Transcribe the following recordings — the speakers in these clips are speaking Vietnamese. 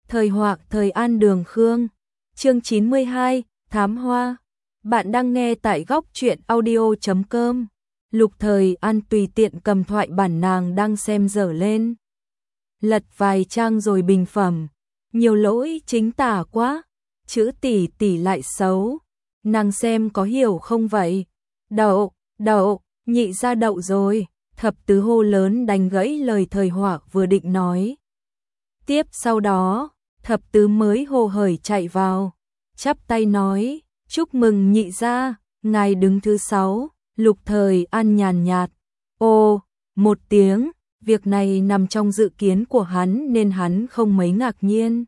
Thời Họa Thời An Đường Khương. Chương 92, Thám Hoa. Bạn đang nghe tại góc truyện audio.com. Lục Thời An tùy tiện cầm thoại bản nàng đang xem dở lên. Lật vài trang rồi bình phẩm. Nhiều lỗi chính tả quá. Chữ tỷ tỷ lại xấu. Nàng xem có hiểu không vậy? Đậu, nhị ra đậu rồi. Thập tứ hô lớn đánh gãy lời Thời Họa vừa định nói. Tiếp sau đó, thập tứ mới hồ hởi chạy vào, chắp tay nói, chúc mừng nhị gia, ngài đứng thứ 6, Lục Thời An nhàn nhạt, ô, một tiếng, việc này nằm trong dự kiến của hắn nên hắn không mấy ngạc nhiên.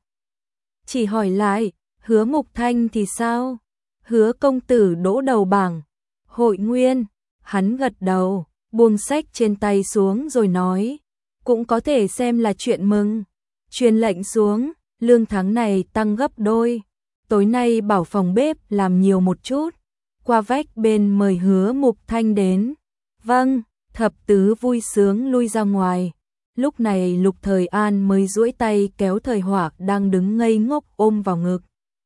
Chỉ hỏi lại, Hứa Mục Thanh thì sao? Hứa công tử đỗ đầu bảng, hội nguyên, hắn gật đầu, buông sách trên tay xuống rồi nói, cũng có thể xem là chuyện mừng. Truyền lệnh xuống, lương tháng này tăng gấp đôi. Tối nay bảo phòng bếp làm nhiều một chút. Qua vách bên mời Hứa Mục Thanh đến. Vâng, thập tứ vui sướng lui ra ngoài. Lúc này Lục Thời An mới duỗi tay kéo Thời Họa đang đứng ngây ngốc ôm vào ngực.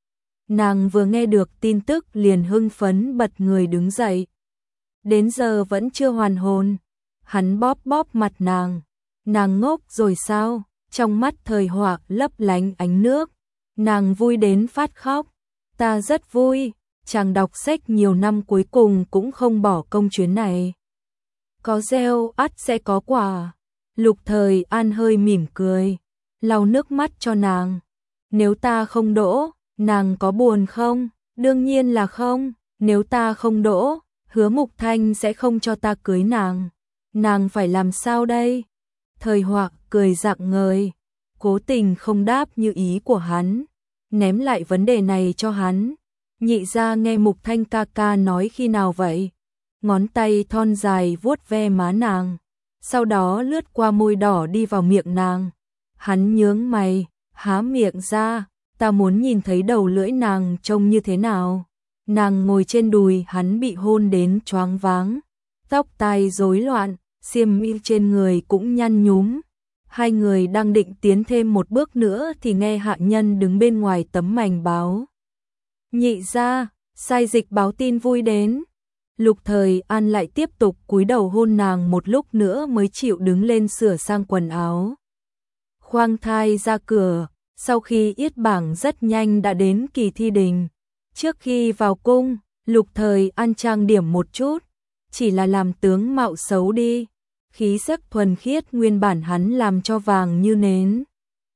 Nàng vừa nghe được tin tức liền hưng phấn bật người đứng dậy. Đến giờ vẫn chưa hoàn hồn. Hắn bóp bóp mặt nàng. Nàng ngốc rồi sao? Trong mắt Thời Họa lấp lánh ánh nước, nàng vui đến phát khóc. Ta rất vui, chàng đọc sách nhiều năm cuối cùng cũng không bỏ công chuyến này. Có gieo ắt sẽ có quả. Lục Thời An hơi mỉm cười, lau nước mắt cho nàng. Nếu ta không đỗ, nàng có buồn không? Đương nhiên là không. Nếu ta không đỗ, Hứa Mục Thanh sẽ không cho ta cưới nàng. Nàng phải làm sao đây? Thời Họa cười rạng ngời, cố tình không đáp như ý của hắn, ném lại vấn đề này cho hắn. Nhị gia nghe Mục Thanh ca ca nói khi nào vậy? Ngón tay thon dài vuốt ve má nàng, sau đó lướt qua môi đỏ đi vào miệng nàng. Hắn nhướng mày, há miệng ra, ta muốn nhìn thấy đầu lưỡi nàng trông như thế nào. Nàng ngồi trên đùi hắn bị hôn đến choáng váng, tóc tai rối loạn, xiêm y trên người cũng nhăn nhúm. Hai người đang định tiến thêm một bước nữa thì nghe hạ nhân đứng bên ngoài tấm mảnh báo. Nhị gia, sai dịch báo tin vui đến. Lục Thời An lại tiếp tục cúi đầu hôn nàng một lúc nữa mới chịu đứng lên sửa sang quần áo. Khoang thai ra cửa, sau khi yết bảng rất nhanh đã đến kỳ thi đình. Trước khi vào cung, Lục Thời An trang điểm một chút, chỉ là làm tướng mạo xấu đi. Khí sắc thuần khiết nguyên bản hắn làm cho vàng như nến.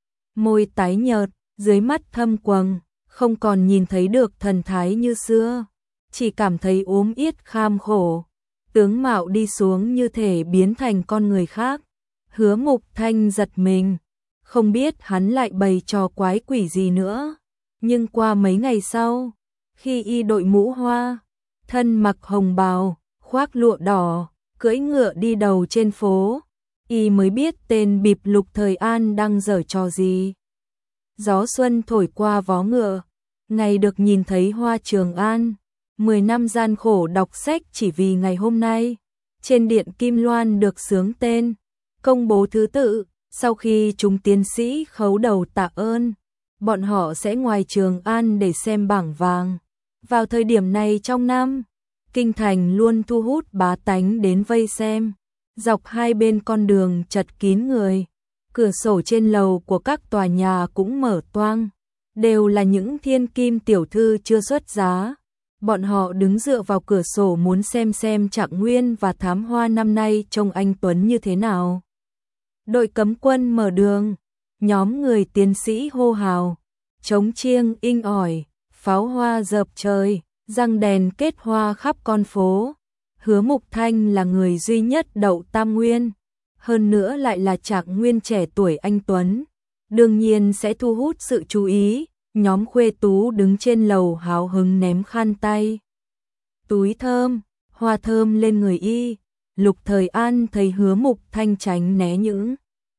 Môi tái nhợt, dưới mắt thâm quầng, không còn nhìn thấy được thần thái như xưa, chỉ cảm thấy ốm yết kham khổ. Tướng mạo đi xuống như thể biến thành con người khác. Hứa Mục Thanh giật mình, không biết hắn lại bày trò quái quỷ gì nữa. Nhưng qua mấy ngày sau, khi y đội mũ hoa, thân mặc hồng bào, khoác lụa đỏ, cưỡi ngựa đi đầu trên phố, y mới biết tên bịp Lục Thời An đang giở trò gì. Gió xuân thổi qua vó ngựa, ngày được nhìn thấy hoa Trường An, 10 năm gian khổ đọc sách chỉ vì ngày hôm nay. Trên điện Kim Loan được xướng tên, công bố thứ tự, sau khi chúng tiến sĩ khấu đầu tạ ơn, bọn họ sẽ ngoài Trường An để xem bảng vàng. Vào thời điểm này trong năm, kinh thành luôn thu hút bá tánh đến vây xem, dọc hai bên con đường chật kín người, cửa sổ trên lầu của các tòa nhà cũng mở toang, đều là những thiên kim tiểu thư chưa xuất giá. Bọn họ đứng dựa vào cửa sổ muốn xem Trạng Nguyên và Thám Hoa năm nay trông anh tuấn như thế nào. Đội cấm quân mở đường, nhóm người tiến sĩ hô hào, trống chiêng inh ỏi, pháo hoa dợp trời, răng đèn kết hoa khắp con phố. Hứa Mục Thanh là người duy nhất đậu tam nguyên, hơn nữa lại là Trạng Nguyên trẻ tuổi anh tuấn, đương nhiên sẽ thu hút sự chú ý. Nhóm khuê tú đứng trên lầu háo hứng ném khăn tay, túi thơm, hoa thơm lên người y. Lục Thời An thấy Hứa Mục Thanh tránh né những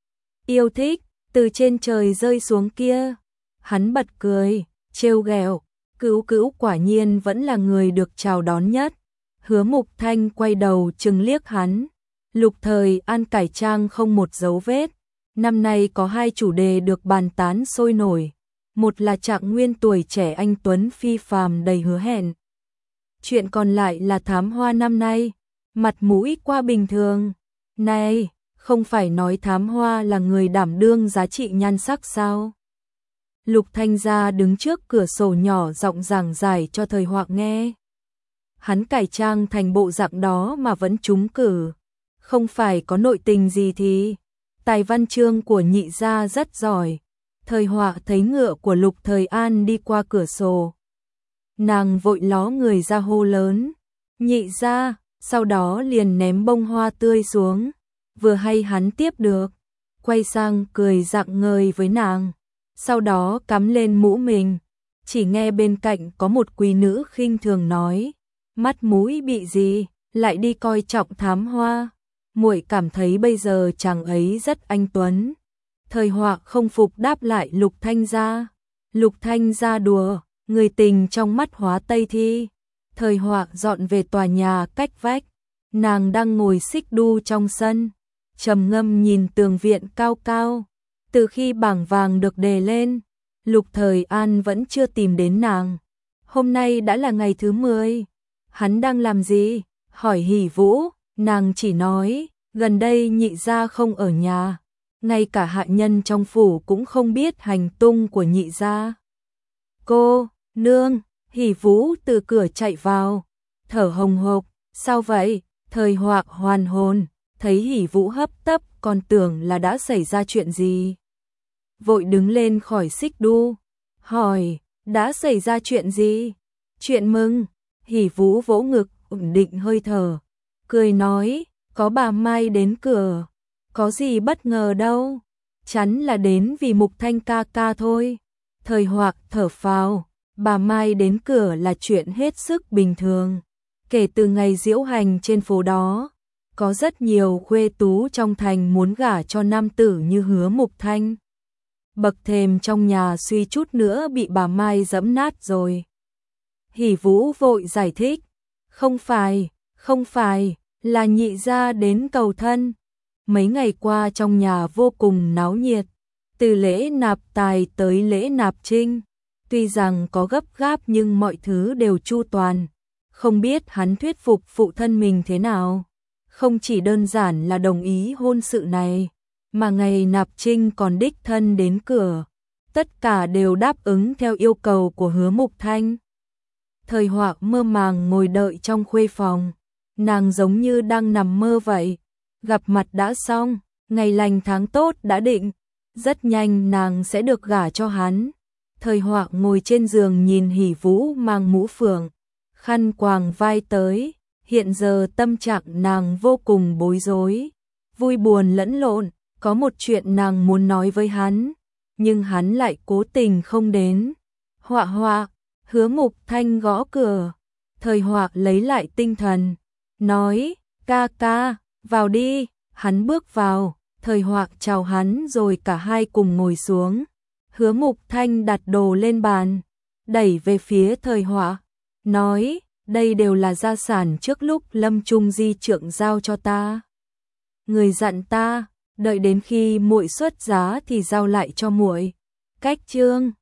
yêu thích từ trên trời rơi xuống kia, hắn bật cười, trêu ghẹo. Cữu quả nhiên vẫn là người được chào đón nhất. Hứa Mục Thanh quay đầu chừng liếc hắn. Lục Thời An cải trang không một dấu vết, Năm nay có 2 chủ đề được bàn tán sôi nổi. Một là Trạng Nguyên tuổi trẻ anh tuấn phi phàm đầy hứa hẹn. Chuyện còn lại là Thám Hoa năm nay, mặt mũi qua bình thường. Này, không phải nói Thám Hoa là người đảm đương giá trị nhan sắc sao? Lục Thanh Gia đứng trước cửa sổ nhỏ giọng giảng giải cho Thời Hoạc nghe. Hắn cải trang thành bộ dạng đó mà vẫn trúng cử. Không phải có nội tình gì thì tài văn chương của nhị gia rất giỏi. Thời Hoạc thấy ngựa của Lục Thời An đi qua cửa sổ. Nàng vội ló người ra hô lớn. Nhị gia, sau đó liền ném bông hoa tươi xuống. Vừa hay hắn tiếp được. Quay sang cười rạng ngời với nàng. Sau đó cắm lên mũ mình. Chỉ nghe bên cạnh có một quý nữ khinh thường nói. Mắt mũi bị gì, lại đi coi trọng Thám Hoa. Muội cảm thấy bây giờ chàng ấy rất anh tuấn. Thời Hoạc không phục đáp lại Lục Thanh Gia. Lục Thanh Gia đùa, người tình trong mắt hóa Tây Thi. Thời Hoạc dọn về tòa nhà cách vách. Nàng đang ngồi xích đu trong sân, trầm ngâm nhìn tường viện cao cao. Từ khi bảng vàng được đề lên, Lục Thời An vẫn chưa tìm đến nàng. Hôm nay đã là ngày thứ 10. Hắn đang làm gì? Hỏi Hỉ Vũ, nàng chỉ nói, gần đây nhị gia không ở nhà. Ngay cả hạ nhân trong phủ cũng không biết hành tung của nhị gia. Cô, nương, Hỉ Vũ từ cửa chạy vào, thở hồng hộc, sao vậy? Thời Hoạc hoàn hồn, thấy Hỉ Vũ hấp tấp còn tưởng là đã xảy ra chuyện gì. Vội đứng lên khỏi xích đu, hỏi, đã xảy ra chuyện gì? Chuyện mừng. Hỉ Vũ vỗ ngực, ổn định hơi thở, cười nói, có bà Mai đến cửa. Có gì bất ngờ đâu, chắn là đến vì Mục Thanh ca ca thôi. Thời Hoạc thở phào, bà Mai đến cửa là chuyện hết sức bình thường. Kể từ ngày diễu hành trên phố đó, có rất nhiều khuê tú trong thành muốn gả cho nam tử như Hứa Mục Thanh. Bậc thềm trong nhà suy chút nữa bị bà Mai giẫm nát rồi. Hỉ Vũ vội giải thích, không phải, là nhị gia đến cầu thân. Mấy ngày qua trong nhà vô cùng náo nhiệt, từ lễ nạp tài tới lễ nạp trinh. Tuy rằng có gấp gáp nhưng mọi thứ đều chu toàn. Không biết hắn thuyết phục phụ thân mình thế nào. Không chỉ đơn giản là đồng ý hôn sự này, mà ngày nạp trinh còn đích thân đến cửa. Tất cả đều đáp ứng theo yêu cầu của Hứa Mục Thanh. Thời Hoạc mơ màng ngồi đợi trong khuê phòng. Nàng giống như đang nằm mơ vậy. Gặp mặt đã xong, ngày lành tháng tốt đã định. Rất nhanh nàng sẽ được gả cho hắn. Thời Hoạc ngồi trên giường nhìn Hỉ Vũ mang mũ phượng, khăn quàng vai tới. Hiện giờ tâm trạng nàng vô cùng bối rối, vui buồn lẫn lộn. Có một chuyện nàng muốn nói với hắn, nhưng hắn lại cố tình không đến. Hoạc, Hứa Mục Thanh gõ cửa. Thời Hoạc lấy lại tinh thần, nói, ca ca, vào đi. Hắn bước vào, Thời Hoạc chào hắn rồi cả hai cùng ngồi xuống. Hứa Mục Thanh đặt đồ lên bàn, đẩy về phía Thời Hoạc, nói, đây đều là gia sản trước lúc lâm chung di trượng giao cho ta. Người dặn ta, đợi đến khi muội xuất giá thì giao lại cho muội. Cách chương